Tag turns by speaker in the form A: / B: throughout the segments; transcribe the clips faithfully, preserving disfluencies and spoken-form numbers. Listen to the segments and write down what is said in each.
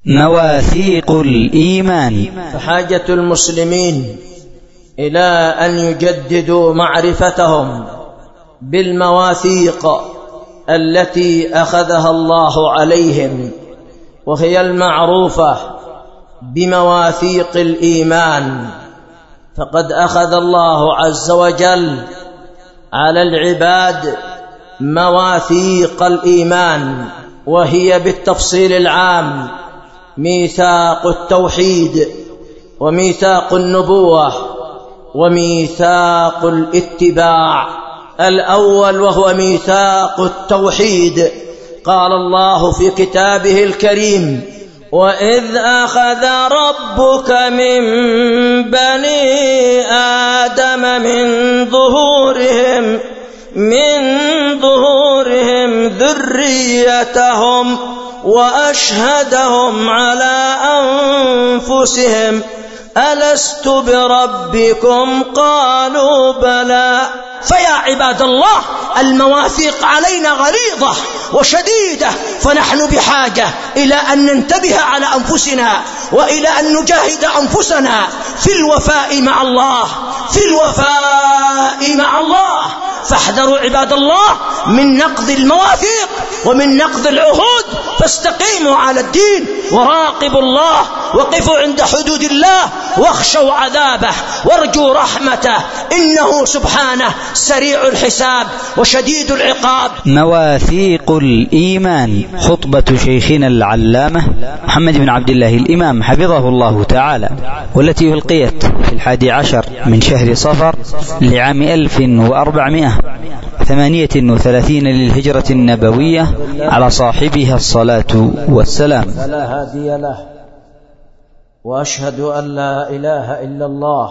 A: مواثيق الإيمان.
B: فحاجة المسلمين إلى أن يجددوا معرفتهم بالمواثيق التي أخذها الله عليهم، وهي المعروفة بمواثيق الإيمان. فقد أخذ الله عز وجل على العباد مواثيق الإيمان، وهي بالتفصيل العام ميثاق التوحيد، وميثاق النبوة، وميثاق الاتباع. الأول وهو ميثاق التوحيد، قال الله في كتابه الكريم: وإذ أخذ ربك من بني آدم من ظهورهم من ظهورهم ذريتهم وأشهدهم على أنفسهم ألست بربكم قالوا بلى. فيا عباد الله، المواثيق علينا غليظة وشديدة، فنحن بحاجة إلى أن ننتبه على أنفسنا، وإلى أن نجاهد أنفسنا في الوفاء مع الله في الوفاء مع الله. فاحذروا عباد الله من نقض المواثيق ومن نقض العهود، فاستقيموا على الدين وراقبوا الله، وقفوا عند حدود الله، واخشوا عذابه وارجوا رحمته، إنه سبحانه سريع الحساب وشديد العقاب.
A: مواثيق الإيمان، خطبة شيخنا العلامة محمد بن عبد الله الإمام حفظه الله تعالى، والتي ألقيت في الحادي عشر من شهر صفر لعام ألف وأربعمائة وثمانية وثلاثين للهجرة النبوية، على صاحبها الصلاة والسلام.
B: فلا هادي له، وأشهد أن لا إله إلا الله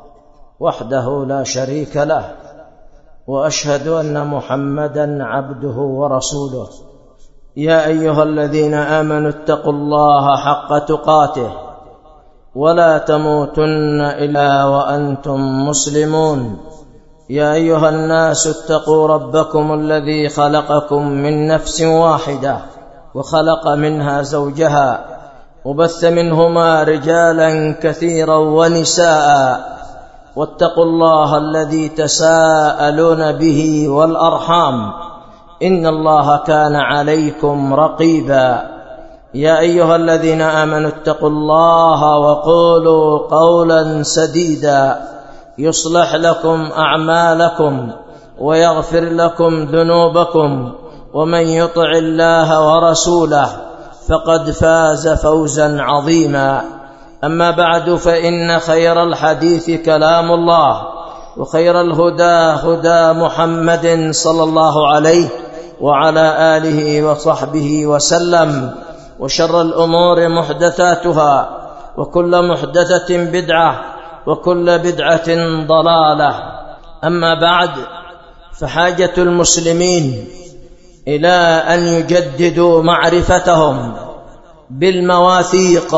B: وحده لا شريك له، وأشهد أن محمدًا عبده ورسوله. يا أيها الذين آمنوا اتقوا الله حق تقاته ولا تموتن إلا وأنتم مسلمون. يا أيها الناس اتقوا ربكم الذي خلقكم من نفس واحدة وخلق منها زوجها وبث منهما رجالا كثيرا ونساء، واتقوا الله الذي تساءلون به والأرحام إن الله كان عليكم رقيبا. يا أيها الذين آمنوا اتقوا الله وقولوا قولا سديدا يصلح لكم أعمالكم ويغفر لكم ذنوبكم، ومن يطع الله ورسوله فقد فاز فوزا عظيما. أما بعد، فإن خير الحديث كلام الله، وخير الهدى هدى محمد صلى الله عليه وعلى آله وصحبه وسلم، وشر الأمور محدثاتها، وكل محدثة بدعة، وكل بدعة ضلالة. أما بعد، فحاجة المسلمين إلى أن يجددوا معرفتهم بالمواثيق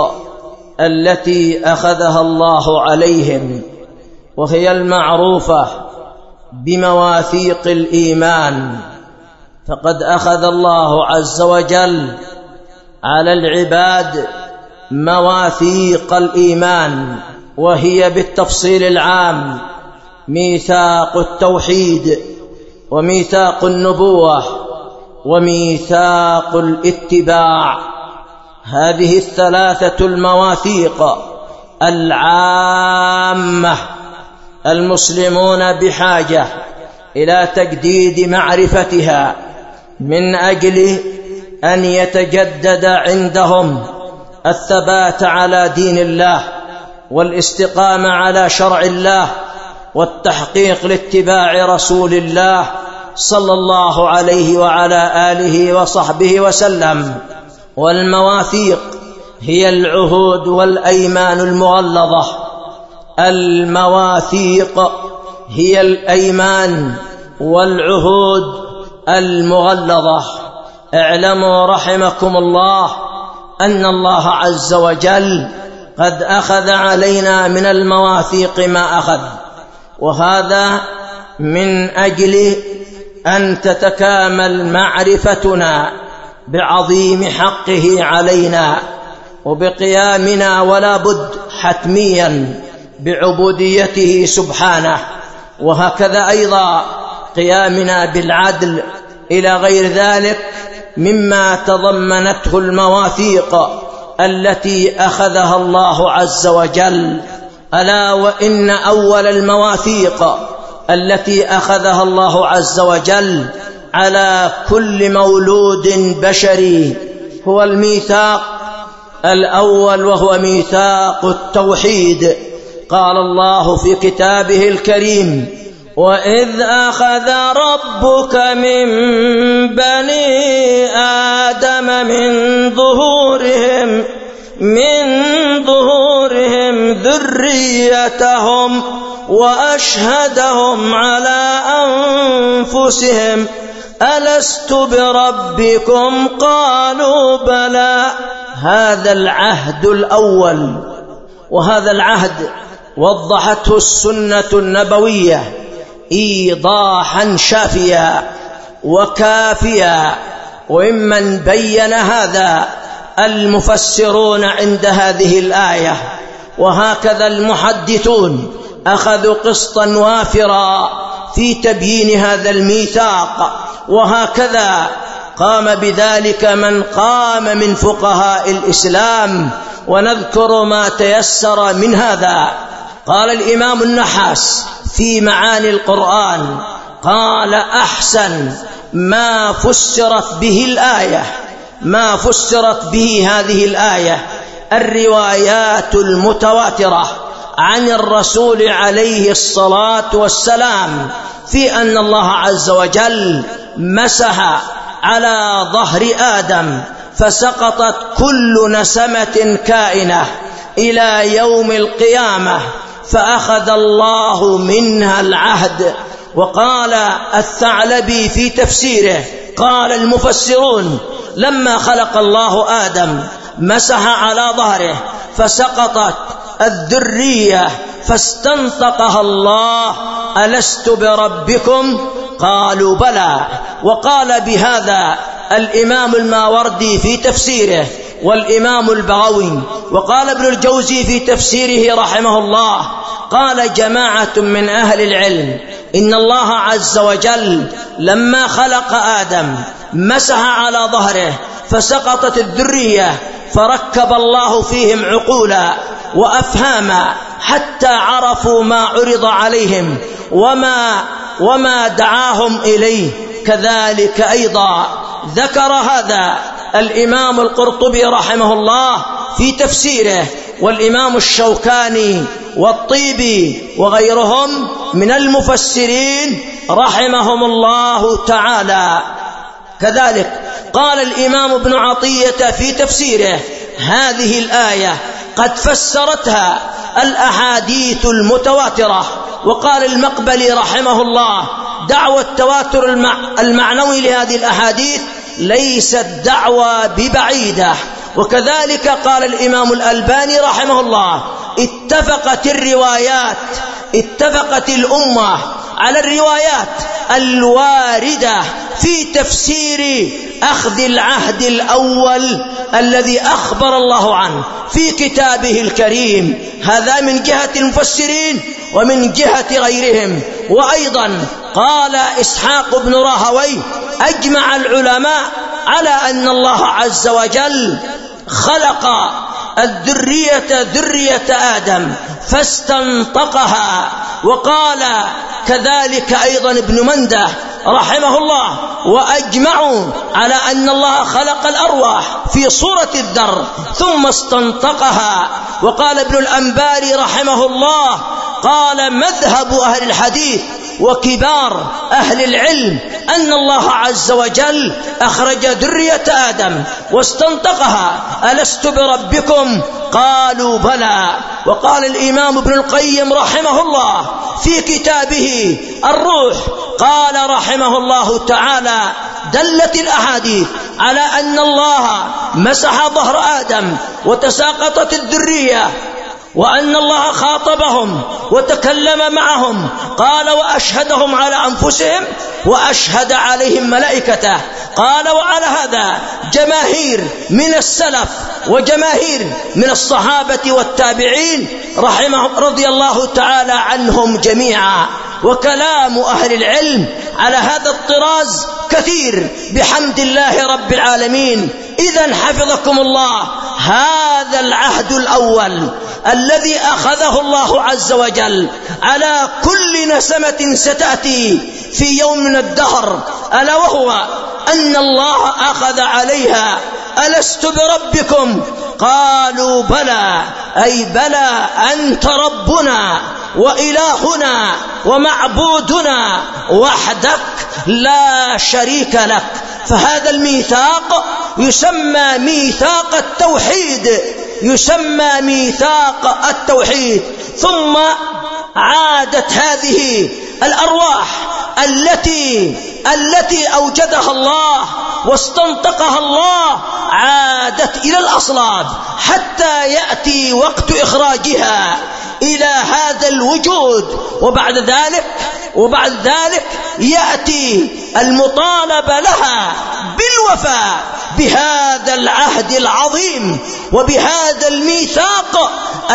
B: التي أخذها الله عليهم، وهي المعروفة بمواثيق الإيمان. فقد أخذ الله عز وجل على العباد مواثيق الإيمان، وهي بالتفصيل العام ميثاق التوحيد، وميثاق النبوة، وميثاق الاتباع. هذه الثلاثة المواثيق العامة المسلمون بحاجة إلى تجديد معرفتها، من أجل أن يتجدد عندهم الثبات على دين الله، والاستقامة على شرع الله، والتحقيق لاتباع رسول الله صلى الله عليه وعلى آله وصحبه وسلم. والمواثيق هي العهود والأيمان المغلظة. المواثيق هي الأيمان والعهود المغلظة. اعلموا رحمكم الله أن الله عز وجل قد أخذ علينا من المواثيق ما أخذ، وهذا من أجل أن تتكامل معرفتنا بعظيم حقه علينا، وبقيامنا ولا بد حتميا بعبوديته سبحانه، وهكذا أيضا قيامنا بالعدل إلى غير ذلك مما تضمنته المواثيق التي أخذها الله عز وجل. ألا وإن أول المواثيق التي أخذها الله عز وجل على كل مولود بشري هو الميثاق الأول، وهو ميثاق التوحيد. قال الله في كتابه الكريم: وإذ أخذ ربك من بني آدم من ظهورهم من ظهورهم ذريتهم وأشهدهم على أنفسهم ألست بربكم قالوا بلى. هذا العهد الأول، وهذا العهد وضحته السنة النبوية إيضاحا شافيا وكافيا، وممن بين هذا المفسرون عند هذه الآية، وهكذا المحدثون أخذوا قسطا وافرا في تبيين هذا الميثاق، وهكذا قام بذلك من قام من فقهاء الإسلام، ونذكر ما تيسر من هذا. قال الإمام النحاس في معاني القرآن: قال أحسن ما فسرت به الآية ما فسرت به هذه الآية الروايات المتواترة عن الرسول عليه الصلاة والسلام في أن الله عز وجل مسح على ظهر آدم فسقطت كل نسمة كائنة إلى يوم القيامة، فأخذ الله منها العهد. وقال الثعلبي في تفسيره: قال المفسرون: لما خلق الله آدم مسح على ظهره فسقطت الذرية فاستنطقها الله: ألست بربكم قالوا بلى. وقال بهذا الإمام الماوردي في تفسيره، والإمام البغوي، وقال ابن الجوزي في تفسيره رحمه الله. قال جماعة من أهل العلم: إن الله عز وجل لما خلق آدم مسح على ظهره فسقطت الذرية، فركب الله فيهم عقولا وأفهاما حتى عرفوا ما عرض عليهم وما, وما دعاهم إليه. كذلك أيضا ذكر هذا الإمام القرطبي رحمه الله في تفسيره، والإمام الشوكاني والطيبي وغيرهم من المفسرين رحمهم الله تعالى. كذلك قال الإمام ابن عطية في تفسيره: هذه الآية قد فسرتها الأحاديث المتواترة. وقال المقبلي رحمه الله: دعوى التواتر المعنوي لهذه الأحاديث ليست دعوى ببعيدة. وكذلك قال الإمام الألباني رحمه الله: اتفقت الروايات اتفقت الأمة على الروايات الواردة في تفسير أخذ العهد الأول الذي أخبر الله عنه في كتابه الكريم. هذا من جهة المفسرين ومن جهة غيرهم. وأيضا قال إسحاق بن راهوي: أجمع العلماء على أن الله عز وجل خلق الذرية ذرية آدم فاستنطقها. وقال كذلك أيضا ابن منده رحمه الله: وأجمعوا على أن الله خلق الأرواح في صورة الذر ثم استنطقها. وقال ابن الأنباري رحمه الله: قال مذهب أهل الحديث وكبار أهل العلم أن الله عز وجل أخرج ذرية آدم واستنطقها: ألست بربكم قالوا بلى. وقال الإمام ابن القيم رحمه الله في كتابه الروح، قال رحمه الله تعالى: دلت الأحاديث على أن الله مسح ظهر آدم وتساقطت الذرية وأن الله خاطبهم وتكلم معهم. قال وأشهدهم على أنفسهم وأشهد عليهم ملائكته. قال وعلى هذا جماهير من السلف وجماهير من الصحابة والتابعين رحمهم رضي الله تعالى عنهم جميعا. وكلام أهل العلم على هذا الطراز كثير بحمد الله رب العالمين. إذن حفظكم الله، هذا العهد الأول الذي أخذه الله عز وجل على كل نسمة ستأتي في يوم من الدهر، ألا وهو أن الله أخذ عليها ألست بربكم؟ قالوا بلى، أي بلى أنت ربنا وإلهنا ومعبودنا وحدك لا شريك لك. فهذا الميثاق يسمى ميثاق التوحيد، يسمى ميثاق التوحيد. ثم عادت هذه الأرواح التي التي أوجدها الله واستنطقها الله، عادت إلى الأصلاب حتى يأتي وقت إخراجها إلى هذا الوجود. وبعد ذلك وبعد ذلك يأتي المطالبة لها بالوفاء بهذا العهد العظيم وبهذا الميثاق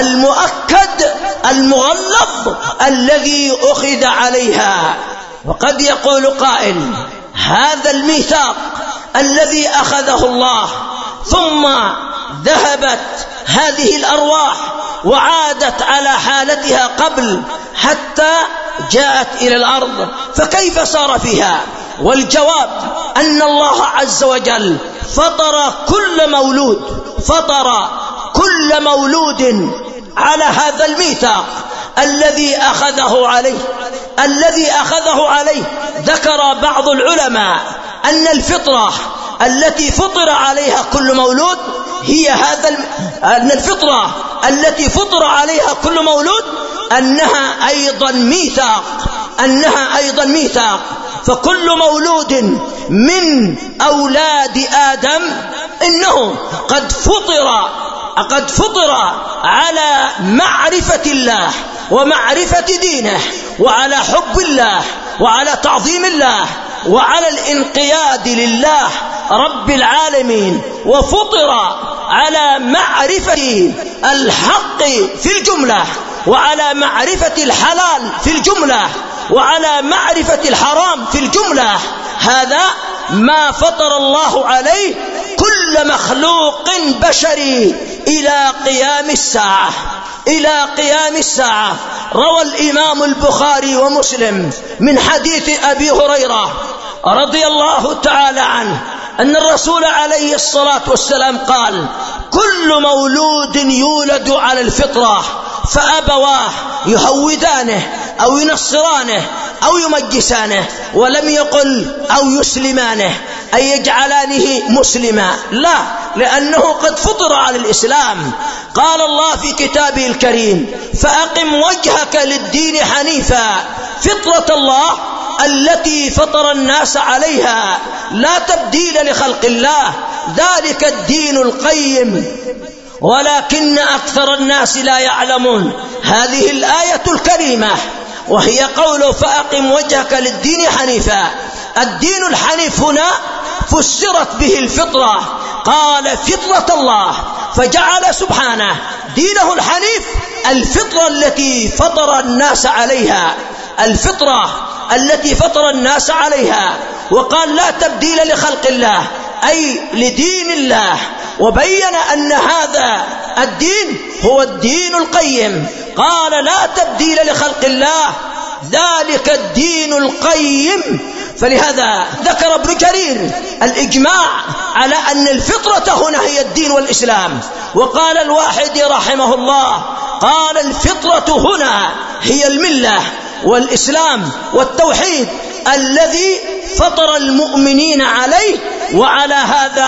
B: المؤكد المغلظ الذي أخذ عليها. وقد يقول قائل: هذا الميثاق الذي أخذه الله ثم ذهبت هذه الأرواح وعادت على حالتها قبل حتى جاءت إلى الأرض، فكيف صار فيها؟ والجواب أن الله عز وجل فطر كل مولود فطر كل مولود على هذا الميثاق الذي أخذه عليه الذي أخذه عليه ذكر بعض العلماء أن الفطرة التي فطر عليها كل مولود هي هذا الم... أن الفطرة التي فطر عليها كل مولود أنها أيضا ميثاق أنها أيضا ميثاق فكل مولود من أولاد آدم إنه قد فطر قد فطر على معرفة الله ومعرفة دينه وعلى حب الله وعلى تعظيم الله وعلى الانقياد لله رب العالمين، وفطر على معرفة الحق في الجملة وعلى معرفة الحلال في الجملة وعلى معرفة الحرام في الجملة. هذا ما فطر الله عليه كل مخلوق بشري إلى قيام الساعة إلى قيام الساعة. روى الإمام البخاري ومسلم من حديث أبي هريرة رضي الله تعالى عنه أن الرسول عليه الصلاة والسلام قال: كل مولود يولد على الفطرة فأبواه يهودانه أو ينصرانه أو يمجسانه، ولم يقل أو يسلمانه أي يجعلانه مسلما، لا، لأنه قد فطر على الإسلام. قال الله في كتابه الكريم: فأقم وجهك للدين حنيفا فطرة الله التي فطر الناس عليها لا تبديل لخلق الله ذلك الدين القيم ولكن أكثر الناس لا يعلمون. هذه الآية الكريمة وهي قوله: فأقم وجهك للدين حنيفا. الدين الحنيف هنا فسرت به الفطرة، قال فطرة الله، فجعل سبحانه دينه الحنيف الفطرة التي فطر الناس عليها الفطرة التي فطر الناس عليها وقال لا تبديل لخلق الله أي لدين الله، وبين أن هذا الدين هو الدين القيم. قال لا تبديل لخلق الله ذلك الدين القيم. فلهذا ذكر ابن جرير الإجماع على أن الفطرة هنا هي الدين والإسلام. وقال الواحدي رحمه الله: قال الفطرة هنا هي الملة والإسلام والتوحيد الذي فطر المؤمنين عليه، وعلى هذا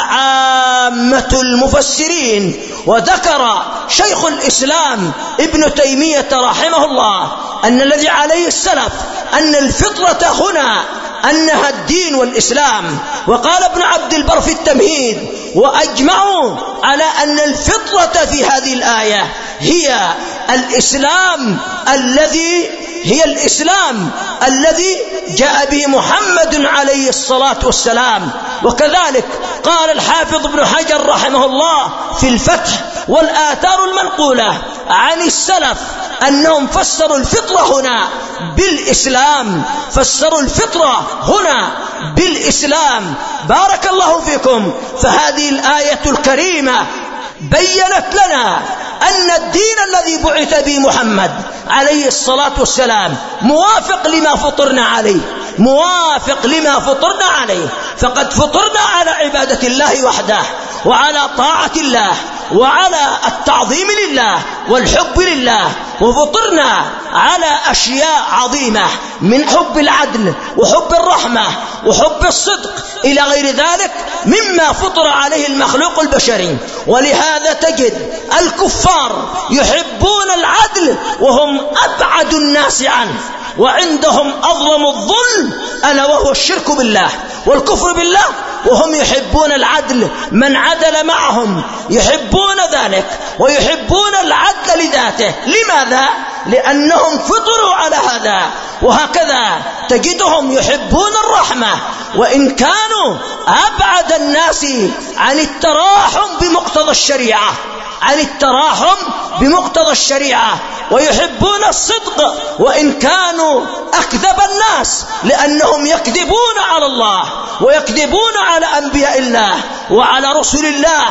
B: عامة المفسرين. وذكر شيخ الإسلام ابن تيمية رحمه الله أن الذي عليه السلف أن الفطرة هنا أنها الدين والإسلام. وقال ابن عبد البر في التمهيد: وأجمعوا على أن الفطرة في هذه الآية هي الإسلام الذي هي الإسلام الذي جاء به محمد عليه الصلاة والسلام. وكذلك قال الحافظ ابن حجر رحمه الله في الفتح: والآثار المنقولة عن السلف أنهم فسروا الفطرة هنا بالإسلام، فسروا الفطرة هنا بالإسلام. بارك الله فيكم. فهذه الآية الكريمة بيّنت لنا أن الدين الذي بعث به محمد عليه الصلاة والسلام موافق لما فطرنا عليه، موافق لما فطرنا عليه. فقد فطرنا على عبادة الله وحده، وعلى طاعة الله، وعلى التعظيم لله والحب لله، وفطرنا على أشياء عظيمة من حب العدل وحب الرحمة وحب الصدق إلى غير ذلك مما فطر عليه المخلوق البشري. ولهذا تجد الكفار يحبون العدل وهم أبعد الناس عنه، وعندهم أظلم الظلم ألا وهو الشرك بالله والكفر بالله، وهم يحبون العدل. من عدل معهم يحبون ذلك ويحبون العدل لذاته. لماذا؟ لأنهم فطروا على هذا. وهكذا تجدهم يحبون الرحمة وإن كانوا أبعد الناس عن التراحم بمقتضى الشريعة، عن التراحم بمقتضى الشريعة، ويحبون الصدق وإن كانوا أكذب الناس، لأنهم يكذبون على الله ويكذبون على أنبياء الله وعلى رسل الله.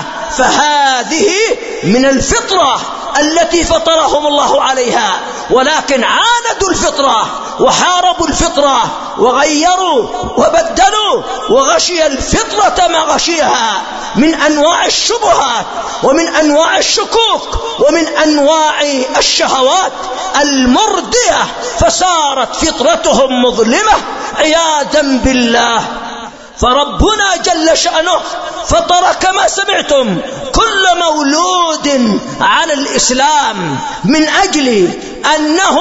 B: فهذه من الفطرة التي فطرهم الله عليها، ولكن عاندوا الفطرة وحاربوا الفطرة وغيروا وبدلوا، وغشي الفطرة ما غشيها من أنواع الشبهات ومن أنواع الشكوك ومن أنواع الشهوات المردية، فصارت فطرتهم مظلمة عياذا بالله. فربنا جل شأنه فطر كما سمعتم كل مولود على الإسلام من أجل أنه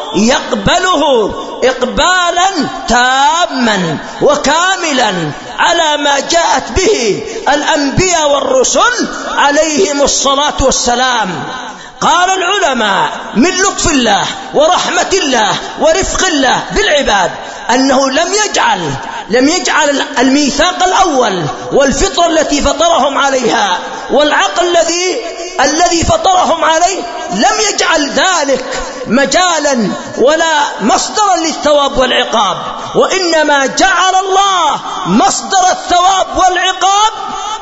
B: يقبله إقبالا تاما وكاملا على ما جاءت به الأنبياء والرسل عليهم الصلاة والسلام. قال العلماء من لطف الله ورحمة الله ورفق الله بالعباد أنه لم يجعل لم يجعل الميثاق الأول والفطرة التي فطرهم عليها والعقل الذي الذي فطرهم عليه، لم يجعل ذلك مجالا ولا مصدرا للثواب والعقاب، وإنما جعل الله مصدر الثواب والعقاب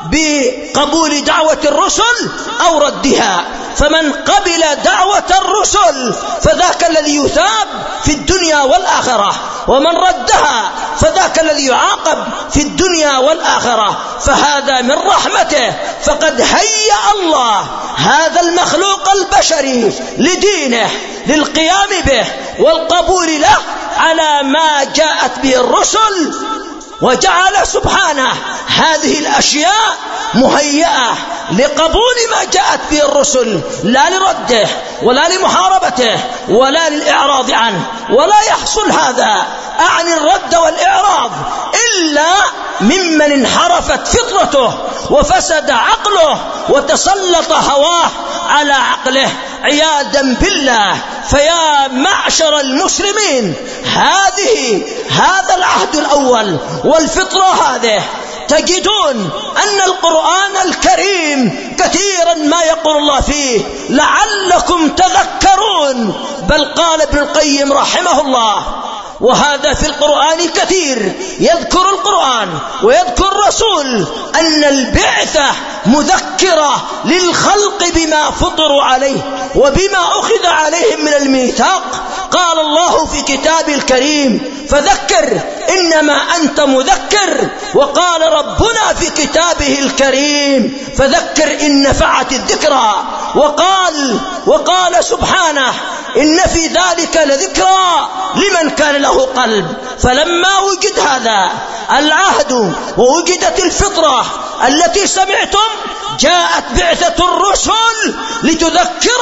B: بقبول دعوة الرسل أو ردها. فمن قبل دعوة الرسل فذاك الذي يثاب في الدنيا والآخرة، ومن ردها فذاك الذي يعاقب في الدنيا والآخرة. فهذا من رحمته، فقد هيأ الله هذا المخلوق البشري لدينه، للقيام به والقبول له على ما جاءت به الرسل، وجعل سبحانه هذه الأشياء مهيئة لقبول ما جاءت به الرسل، لا لرده ولا لمحاربته ولا للإعراض عنه. ولا يحصل هذا أعني الرد والإعراض إلا ممن انحرفت فطرته وفسد عقله وتسلط هواه على عقله عياذا بالله. فيا معشر المسلمين، هذه هذا العهد الأول والفطرة هذه، تجدون أن القرآن الكريم كثيرا ما يقول الله فيه لعلكم تذكرون. بل قال ابن القيم رحمه الله، وهذا في القرآن كثير، يذكر القرآن ويذكر الرسول أن البعثة مذكرة للخلق بما فطروا عليه وبما أخذ عليهم من الميثاق. قال الله في كتابه الكريم فذكر إنما أنت مذكر، وقال ربنا في كتابه الكريم فذكر إن نفعت الذكرى، وقال وقال سبحانه إن في ذلك لذكرى لمن كان له قلب. فلما وجد هذا العهد ووجدت الفطرة التي سمعتم، جاءت بعثة الرسل لتذكرنا بما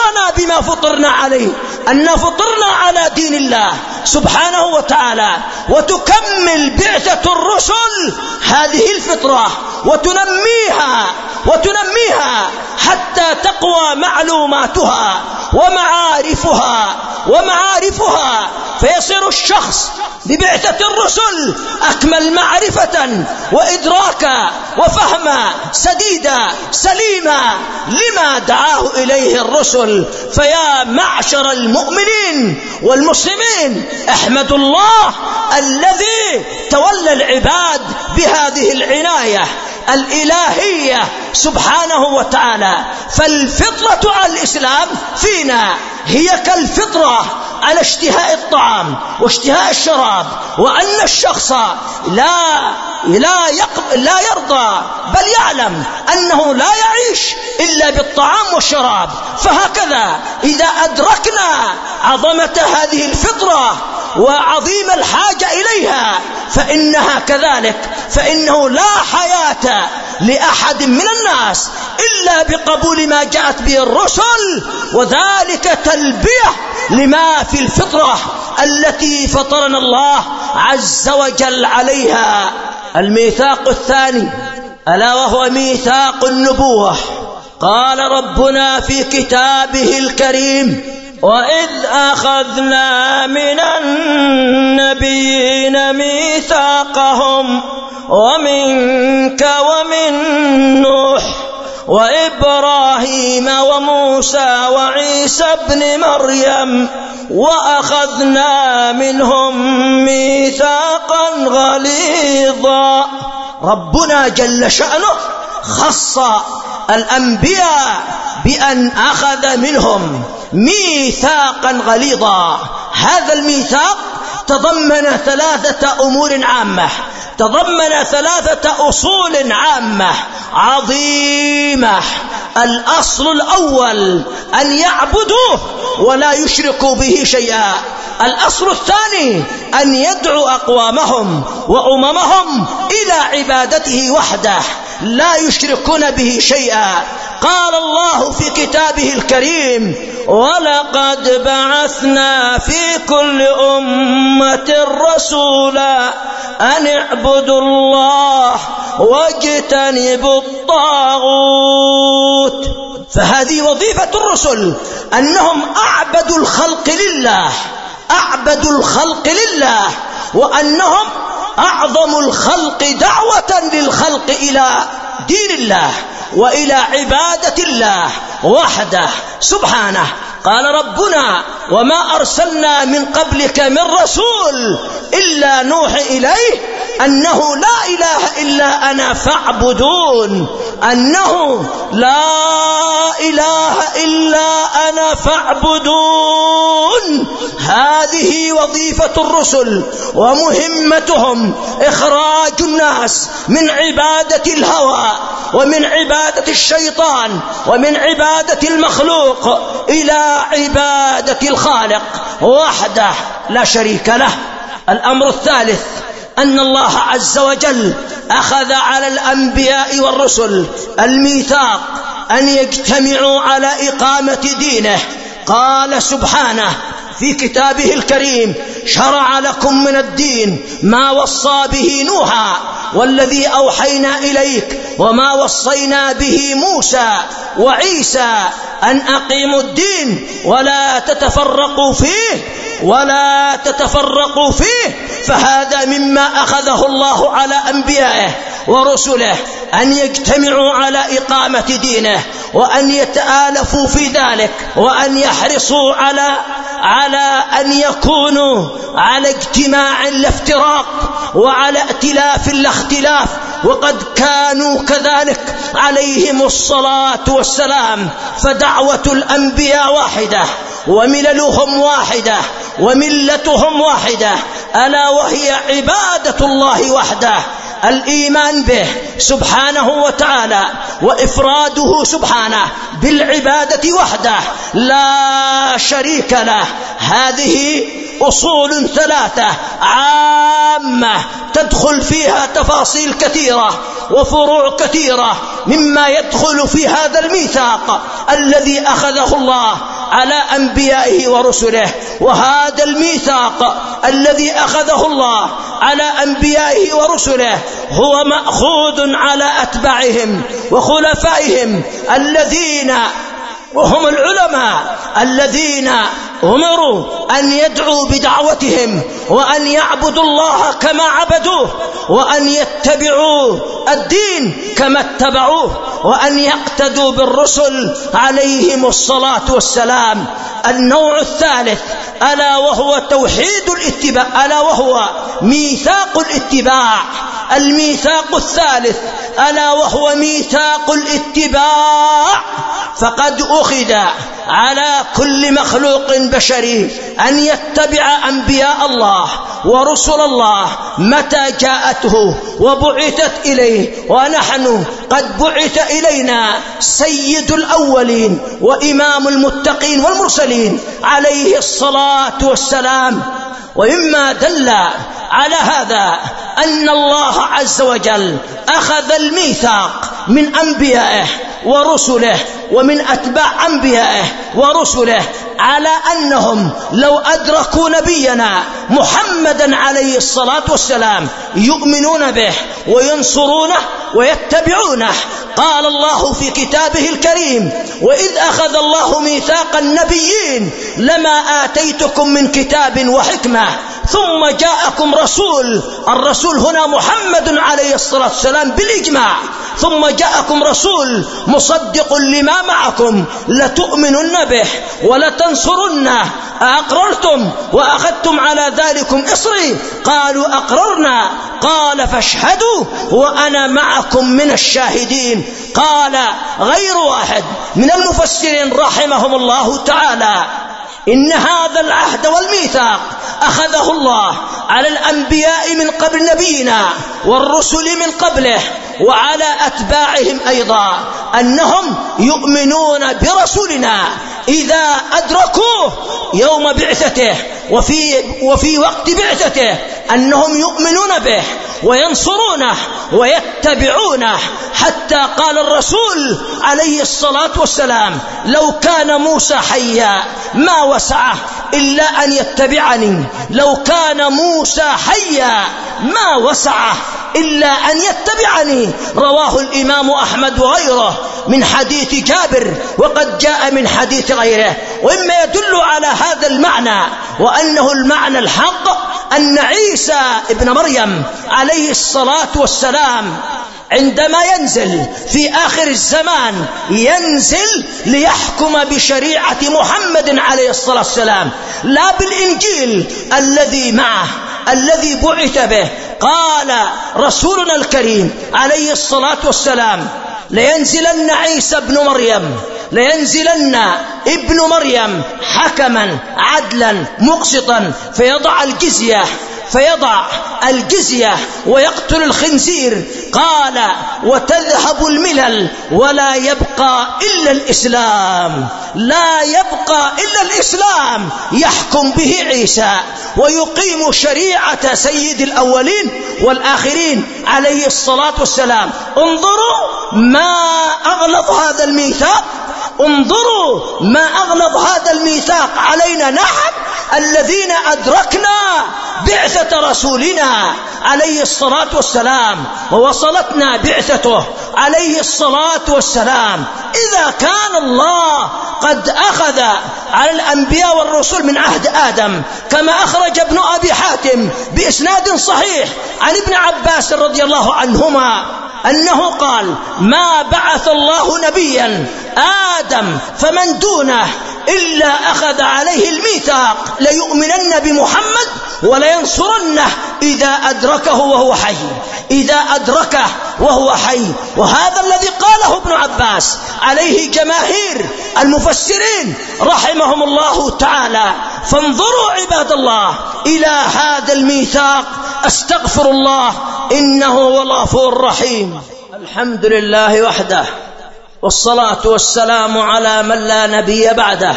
B: ما فطرنا عليه، أن فطرنا على دين الله سبحانه وتعالى، وتكمل بعثة الرسل هذه الفطرة وتنميها وتنميها حتى تقوى معلوماتها ومعارفها ومعارفها فيصير الشخص ببعثة الرسل أكمل معرفة وإدراكا وفهما سديدا سليما لما دعاه إليه الرسل. فيا معشر المؤمنين والمسلمين، احمدوا الله الذي تولى العباد بهذه العناية الإلهية سبحانه وتعالى. فالفطرة على الإسلام فينا هي كالفطرة على اشتهاء الطعام واشتهاء الشراب، وأن الشخص لا لا لا يرضى بل يعلم أنه لا يعيش إلا بالطعام والشراب. فهكذا إذا أدركنا عظمة هذه الفطرة وعظيم الحاجة إليها فإنها كذلك، فإنه لا حياة لأحد من الناس إلا بقبول ما جاءت به الرسل، وذلك تلبية لما في الفطرة التي فطرنا الله عز وجل عليها. الميثاق الثاني ألا وهو ميثاق النبوة. قال ربنا في كتابه الكريم: وإذ أخذنا من النبيين ميثاقهم ومنك ومن نوح وإبراهيم وموسى وعيسى ابن مريم وأخذنا منهم ميثاقا غليظا. ربنا جل شأنه خص الأنبياء بأن أخذ منهم ميثاقا غليظا. هذا الميثاق تضمن ثلاثة أمور عامة، تضمن ثلاثة أصول عامة عظيمة. الأصل الأول أن يعبدوه ولا يشركوا به شيئا. الأصل الثاني أن يدعو أقوامهم وأممهم إلى عبادته وحده لا يشركون به شيئا. قال الله في كتابه الكريم: ولقد بعثنا في كل أمة رسولا أن اعبدوا الله واجتنبوا الطاغوت. فهذه وظيفة الرسل، أنهم أعبدوا الخلق لله، أعبدوا الخلق لله، وأنهم أعظم الخلق دعوة للخلق إلى دين الله وإلى عبادة الله وحده سبحانه. قال ربنا: وما أرسلنا من قبلك من رسول إلا نوحي إليه أنه لا إله إلا أنا فاعبدون، أنه لا إله إلا أنا فاعبدون. هذه وظيفة الرسل ومهمتهم إخراج الناس من عبادة الهوى ومن عبادة الشيطان ومن عبادة المخلوق إلى عبادة الخالق وحده لا شريك له. الأمر الثالث أن الله عز وجل أخذ على الأنبياء والرسل الميثاق أن يجتمعوا على إقامة دينه. قال سبحانه في كتابه الكريم: شرع لكم من الدين ما وصى به نوحا والذي أوحينا إليك وما وصينا به موسى وعيسى أن أقيموا الدين ولا تتفرقوا فيه ولا تتفرقوا فيه. فهذا مما أخذه الله على أنبيائه ورسله، أن يجتمعوا على إقامة دينه وأن يتآلفوا في ذلك وأن يحرصوا على على أن يكونوا على اجتماع لا افتراق وعلى ائتلاف لا اختلاف، وقد كانوا كذلك عليهم الصلاة والسلام. فدعوة الأنبياء واحدة ومللهم واحدة وملتهم واحدة، ألا وهي عبادة الله وحده، الإيمان به سبحانه وتعالى وإفراده سبحانه بالعبادة وحده لا شريك له. هذه أصول ثلاثة عامة تدخل فيها تفاصيل كثيرة وفروع كثيرة مما يدخل في هذا الميثاق الذي أخذه الله على أنبيائه ورسله. وهذا الميثاق الذي أخذه الله على أنبيائه ورسله هو مأخوذ على أتباعهم وخلفائهم الذين وهم العلماء الذين أمروا أن يدعوا بدعوتهم وأن يعبدوا الله كما عبدوه وأن يتبعوا الدين كما اتبعوه وأن يقتدوا بالرسل عليهم الصلاة والسلام. النوع الثالث ألا وهو توحيد الاتباع، ألا وهو ميثاق الاتباع. الميثاق الثالث ألا وهو ميثاق الاتباع، فقد أخذ على كل مخلوق بشري أن يتبع أنبياء الله ورسل الله متى جاءته وبعثت إليه. ونحن قد بعث إلينا سيد الأولين وإمام المتقين والمرسلين عليه الصلاة والسلام. ومما دل على هذا أن الله عز وجل أخذ الميثاق من أنبيائه ورسله ومن أتباع أنبيائه ورسله على أنهم لو أدركوا نبينا محمدا عليه الصلاة والسلام يؤمنون به وينصرونه ويتبعونه. قال الله في كتابه الكريم: وإذ أخذ الله ميثاق النبيين لما آتيتكم من كتاب وحكمة ثم جاءكم رسول، الرسول هنا محمد عليه الصلاة والسلام بالإجماع، ثم جاءكم رسول مصدق لما معكم لتؤمنن به ولتنصرنه أأقررتم وأخذتم على ذلكم إصري؟ قالوا أقررنا. قال فاشهدوا وأنا معكم من الشاهدين. قال غير واحد من المفسرين رحمهم الله تعالى إن هذا العهد والميثاق أخذه الله على الأنبياء من قبل نبينا والرسل من قبله وعلى أتباعهم أيضا أنهم يؤمنون برسولنا إذا أدركوه يوم بعثته وفي, وفي وقت بعثته، أنهم يؤمنون به وينصرونه ويتبعونه. حتى قال الرسول عليه الصلاة والسلام: لو كان موسى حيا ما وسعه إلا أن يتبعني. لو كان موسى حيا ما وسعه إلا أن يتبعني. رواه الإمام أحمد وغيره من حديث جابر، وقد جاء من حديث غيره. وإما يدل على هذا المعنى وأنه المعنى الحق أن عيسى ابن مريم عليه الصلاة والسلام عندما ينزل في آخر الزمان ينزل ليحكم بشريعة محمد عليه الصلاة والسلام لا بالإنجيل الذي معه الذي بعث به. قال رسولنا الكريم عليه الصلاة والسلام: لينزلن عيسى ابن مريم لينزلن ابن مريم حكما عدلا مقسطا فيضع الجزية فيضع الجزية ويقتل الخنزير. قال: وتذهب الملل ولا يبقى إلا الإسلام. لا يبقى إلا الإسلام يحكم به عيسى ويقيم شريعة سيد الأولين والآخرين عليه الصلاة والسلام. انظروا ما أغلظ هذا الميثاق، انظروا ما أغلظ هذا الميثاق علينا نحن الذين أدركنا بعثة رسولنا عليه الصلاة والسلام ووصلتنا بعثته عليه الصلاة والسلام. إذا كان الله قد أخذ على الأنبياء والرسل من عهد آدم كما أخرج ابن أبي حاتم بإسناد صحيح عن ابن عباس رضي الله عنهما أنه قال: ما بعث الله نبيا آدم فمن دونه إلا أخذ عليه الميثاق ليؤمنن بمحمد ولينصرنه إذا أدركه وهو حي إذا أدركه وهو حي. وهذا الذي قاله ابن عباس عليه جماهير المفسرين رحمهم الله تعالى. فانظروا عباد الله إلى هذا الميثاق. أستغفر الله إنه هو الغفور الرحيم. الحمد لله وحده، والصلاة والسلام على من لا نبي بعده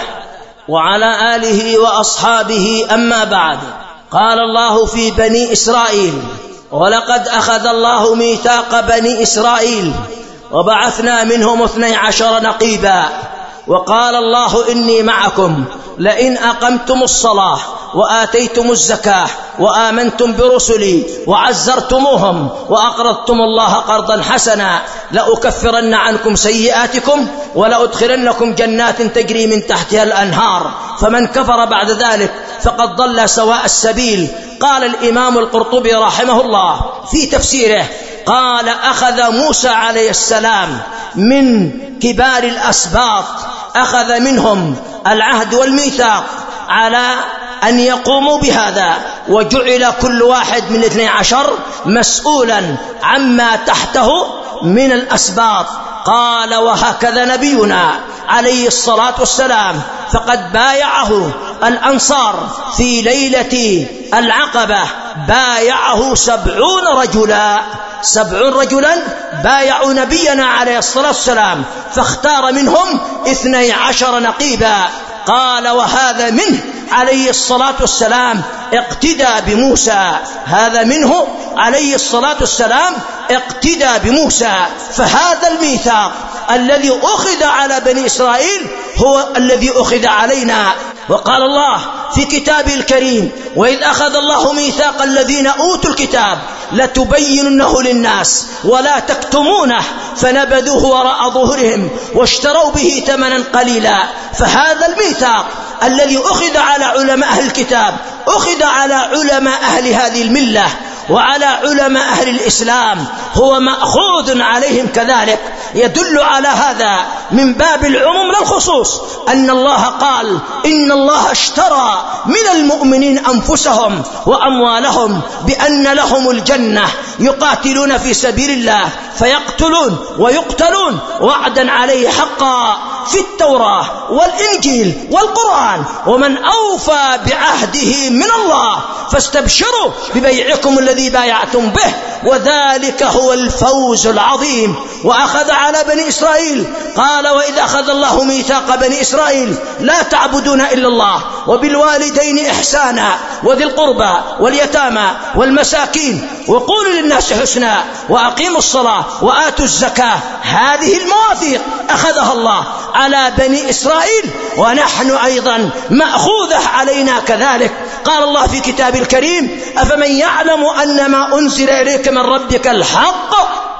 B: وعلى آله وأصحابه. أما بعد، قال الله في بني إسرائيل: ولقد أخذ الله ميثاق بني إسرائيل وبعثنا منهم اثني عشر نقيبا وقال الله إني معكم لئن أقمتم الصلاة وآتيتم الزكاة وآمنتم برسلي وعزرتموهم وأقرضتم الله قرضا حسنا لأكفرن عنكم سيئاتكم ولأدخلنكم جنات تجري من تحتها الأنهار فمن كفر بعد ذلك فقد ضل سواء السبيل. قال الإمام القرطبي رحمه الله في تفسيره قال أخذ موسى عليه السلام من كبار الأسباط أخذ منهم العهد والميثاق على أن يقوموا بهذا، وجعل كل واحد من الاثني عشر مسؤولا عما تحته من الأسباط. قال وهكذا نبينا عليه الصلاة والسلام فقد بايعه الأنصار في ليلة العقبة، بايعه سبعون رجلا سبعون رجلا بايعوا نبينا عليه الصلاة والسلام، فاختار منهم اثني عشر نقيبا. قال وهذا منه عليه الصلاة والسلام اقتدى بموسى، هذا منه عليه الصلاة والسلام اقتدى بموسى. فهذا الميثاق الذي أخذ على بني إسرائيل هو الذي أخذ علينا. وقال الله في كتابه الكريم وإذ أخذ الله ميثاق الذين أوتوا الكتاب لتبيننه للناس ولا تكتمونه فنبذوه وراء ظهورهم واشتروا به ثمنا قليلا. فهذا الميثاق الذي أخذ على علماء أهل الكتاب أخذ على علماء أهل هذه الملة وعلى علماء أهل الإسلام، هو مأخوذ عليهم كذلك. يدل على هذا من باب العموم لا الخصوص أن الله قال إن الله اشترى من المؤمنين أنفسهم وأموالهم بأن لهم الجنة يقاتلون في سبيل الله فيقتلون ويقتلون وعدا عليه حقا في التوراة والإنجيل والقرآن، ومن أوفى بعهده من الله فاستبشروا ببيعكم الذي بايعتم به وذلك هو الفوز العظيم. وأخذ على بني إسرائيل قال وإذ أخذ الله ميثاق بني إسرائيل لا تعبدون إلا الله وبالوالدين إحسانا وذي القربى واليتامى والمساكين وقولوا للناس حسنا وأقيموا الصلاة وآتوا الزكاة. هذه المواثيق أخذها الله على بني إسرائيل ونحن أيضا مأخوذة علينا كذلك. قال الله في كتاب الكريم أفمن يعلم أن ما أنزل إليك من ربك الحق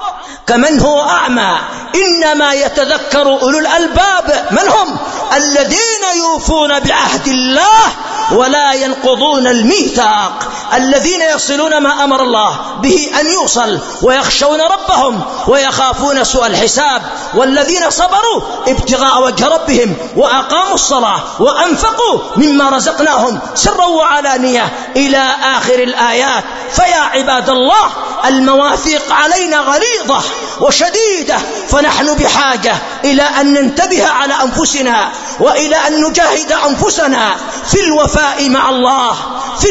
B: كمن هو أعمى إنما يتذكر أولو الألباب. من هم؟ الذين يوفون بعهد الله ولا ينقضون الميثاق، الذين يصلون ما أمر الله به أن يوصل ويخشون ربهم ويخافون سوء الحساب، والذين صبروا ابتغاء وجه ربهم وأقاموا الصلاة وأنفقوا مما رزقناهم سرا وعلانية إلى آخر الآيات. فيا عباد الله المواثيق علينا غليظة وشديدة، فنحن بحاجة إلى أن ننتبه على أنفسنا وإلى أن نجاهد أنفسنا في الوفاء مع الله في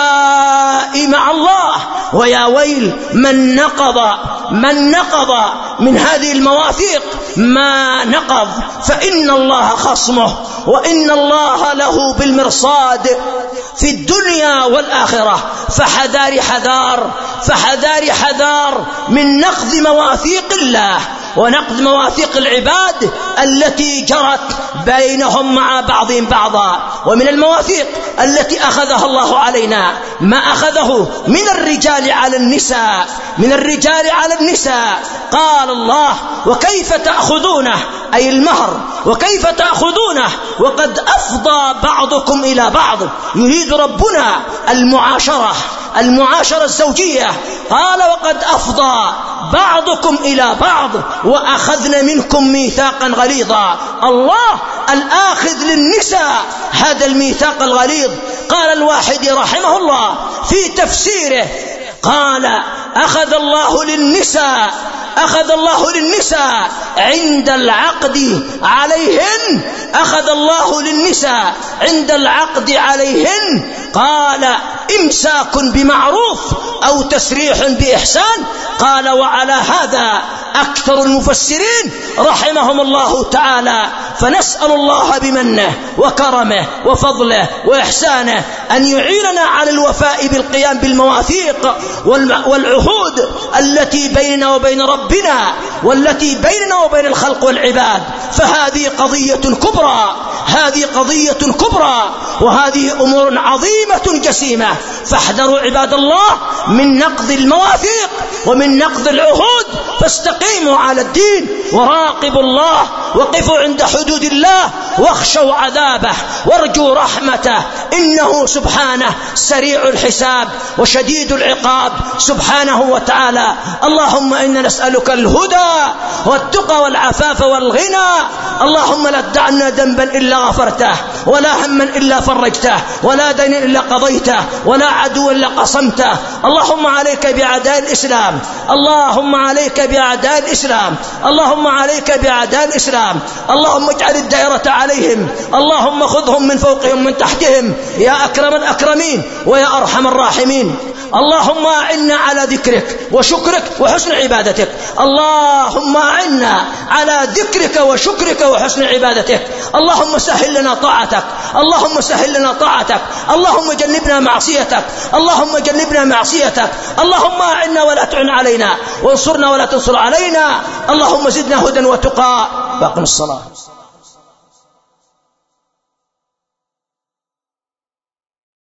B: الوفاء مع الله. ويا ويل من نقض من نقض من هذه المواثيق ما نقض، فإن الله خصمه وإن الله له بالمرصاد في الدنيا والآخرة. فحذار حذار فحذار حذار من نقض مواثيق الله ونقض مواثيق العباد التي جرت بينهم مع بعضهم بعضا. ومن المواثيق التي أخذها الله علينا ما أخذه من الرجال على النساء من الرجال على النساء. قال الله وكيف تأخذونه أي المهر، وكيف تأخذونه وقد أفضى بعضكم إلى بعض. يريد ربنا المعاشرة المعاشرة الزوجية. قال وقد أفضى بعضكم إلى بعض وأخذن منكم ميثاقا غليظا. الله الآخذ للنساء هذا الميثاق الغليظ. قال الواحد رحمه الله في تفسيره قال أخذ الله للنساء أخذ الله للنساء عند العقد عليهن أخذ الله للنساء عند العقد عليهن قال إمساك بمعروف أو تسريح بإحسان. قال وعلى هذا أكثر المفسرين رحمهم الله تعالى. فنسأل الله بمنه وكرمه وفضله وإحسانه أن يعيننا على الوفاء بالقيام بالمواثيق والعهود التي بيننا وبين ربنا والتي بيننا وبين الخلق والعباد. فهذه قضية كبرى، هذه قضية كبرى، وهذه أمور عظيمة جسيمة. فاحذروا عباد الله من نقض المواثيق ومن نقض العهود، فاستقيموا على الدين وراقبوا الله، وقفوا عند حدود الله، واخشوا عذابه وارجوا رحمته، إنه سبحانه سريع الحساب وشديد العقاب سبحانه وتعالى. اللهم إنا نسألك الهدى والتقى والعفاف والغنى. اللهم لا تدع لنا ذنبا إلا غفرته، ولا هما إلا فرجته، ولا دينا إلا قضيته، ولا عدوا إلا قصمته. اللهم عليك بأعداء الإسلام، اللهم عليك بأعداء الإسلام، اللهم عليك بأعداء الإسلام. اللهم اجعل الدائرة عليهم، اللهم خذهم من فوقهم من تحتهم يا أكرم الأكرمين ويا أرحم الراحمين. اللهم أعنا على ذكرك وشكرك وحسن عبادتك، اللهم أعنا على ذكرك وشكرك وحسن عبادتك. اللهم سهل لنا طاعتك، اللهم سهل لنا طاعتك، اللهم جنبنا معصيتك، اللهم جنبنا معصيتك. اللهم أعنا ولا تعن علينا، وانصرنا ولا تنصر علينا. اللهم زدنا هدى وتقى. باقم الصلاة.